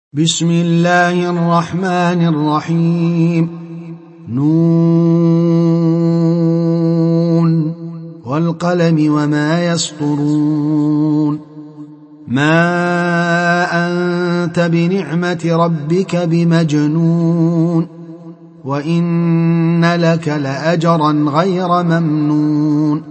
بسم الله الرحمن الرحيم. نون والقلم وما يسطرون. ما أنت بنعمة ربك بمجنون وإن لك لأجرا غير ممنون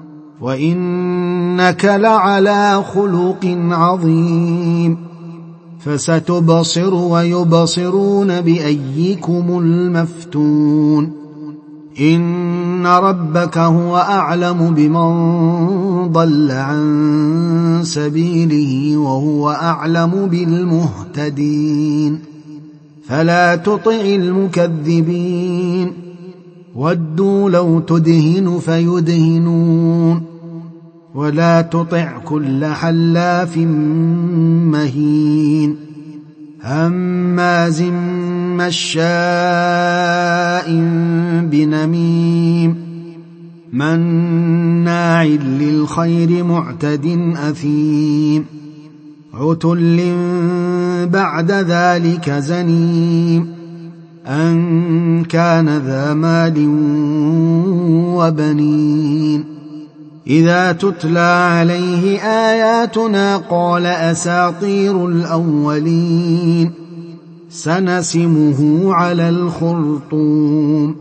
وإنك لعلى خلق عظيم. فستبصر ويبصرون بأيكم المفتون. إن ربك هو أعلم بمن ضل عن سبيله وهو أعلم بالمهتدين. فلا تطع المكذبين ودوا لو تدهن فيدهنون ولا تطع كل حلاف مهين هماز مشاء بنميم مناع للخير معتد أثيم عتل بعد ذلك زنيم أن كان ذا مال وبنين. إذا تتلى عليه آياتنا قال أساطير الأولين سنسمه على الخرطوم.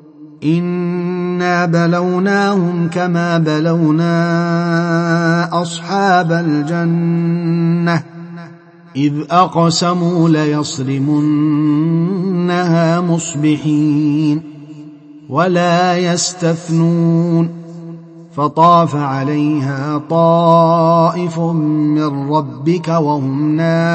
إنا بلوناهم كما بلونا أصحاب الجنة إذ أقسموا ليصرمنها مصبحين ولا يستثنون. فطاف عليها طائف من ربك وهم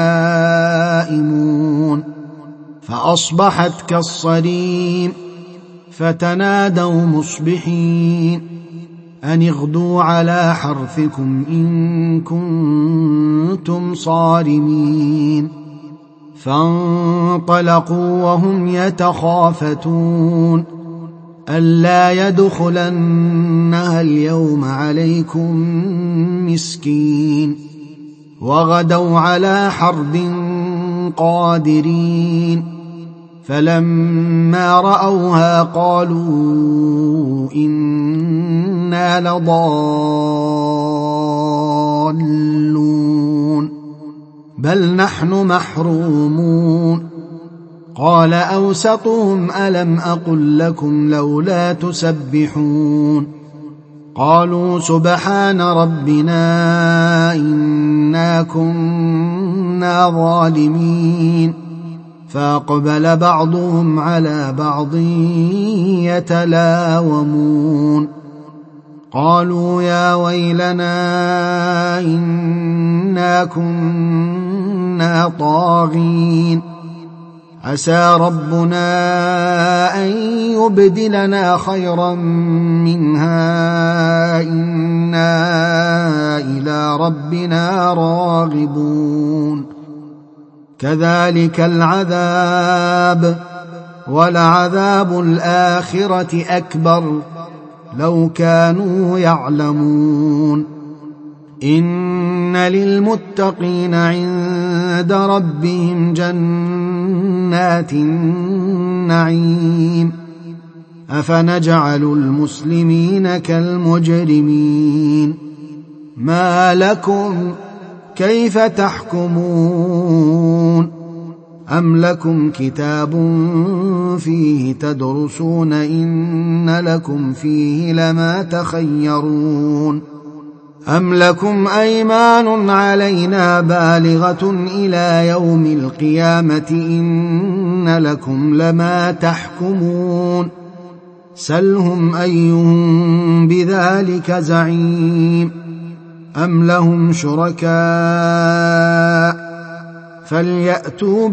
نائمون فأصبحت كالصريم. فتنادوا مصبحين أن اغدوا على حرثكم إن كنتم صارمين. فانطلقوا وهم يتخافتون ألا يدخلنها اليوم عليكم مسكين. وغدوا على حرد قادرين. فلما رأوها قالوا إنا لضالون بل نحن محرومون. قال أوسطهم ألم أقل لكم لولا تسبحون. قالوا سبحان ربنا إنا كنا ظالمين. فأقبل بعضهم على بعض يتلاومون قالوا يا ويلنا إنا كنا طاغين عسى ربنا أن يبدلنا خيرا منها إنا إلى ربنا راغبون. كذلك العذاب ولعذاب الآخرة أكبر لو كانوا يعلمون. إن للمتقين عند ربهم جنات النعيم أفنجعل المسلمين كالمجرمين ما لكم كيف تحكمون أم لكم كتاب فيه تدرسون إن لكم فيه لما تخيرون أم لكم أيمان علينا بالغة إلى يوم القيامة إن لكم لما تحكمون سلهم أيهم بذلك زعيم أم لهم شركاء فليأتوا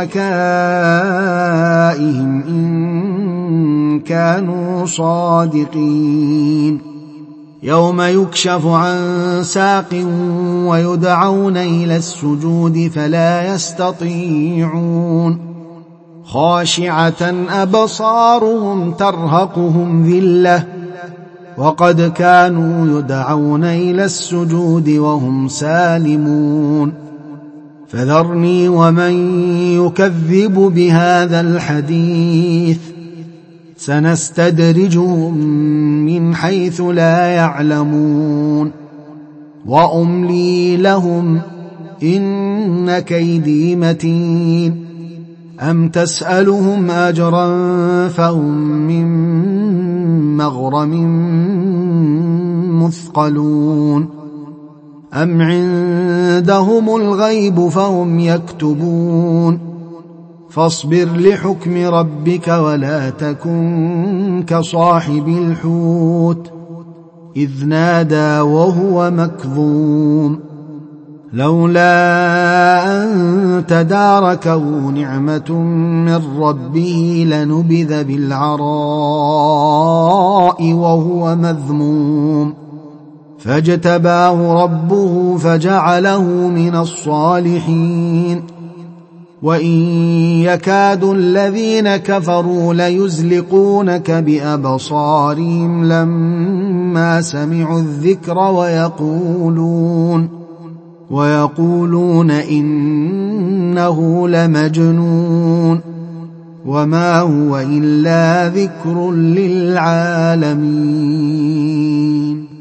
بشركائهم إن كانوا صادقين. يوم يكشف عن ساق ويدعون إلى السجود فلا يستطيعون خاشعة أبصارهم ترهقهم ذلة وقد كانوا يدعون إلى السجود وهم سالمون فذرني ومن يكذب بهذا الحديث سنستدرجهم من حيث لا يعلمون وأملي لهم إن كيدي متين أم تسألهم أجرا فهم من مغرم مثقلون أم عندهم الغيب فهم يكتبون فاصبر لحكم ربك ولا تكن كصاحب الحوت إذ نادى وهو مكظوم لولا أن تداركه نعمة من ربه لنبذ بالعراء وهو مذموم فاجتباه ربه فجعله من الصالحين وإن يكاد الذين كفروا ليزلقونك بأبصارهم لما سمعوا الذكر ويقولون إنه لمجنون وما هو إلا ذكر للعالمين.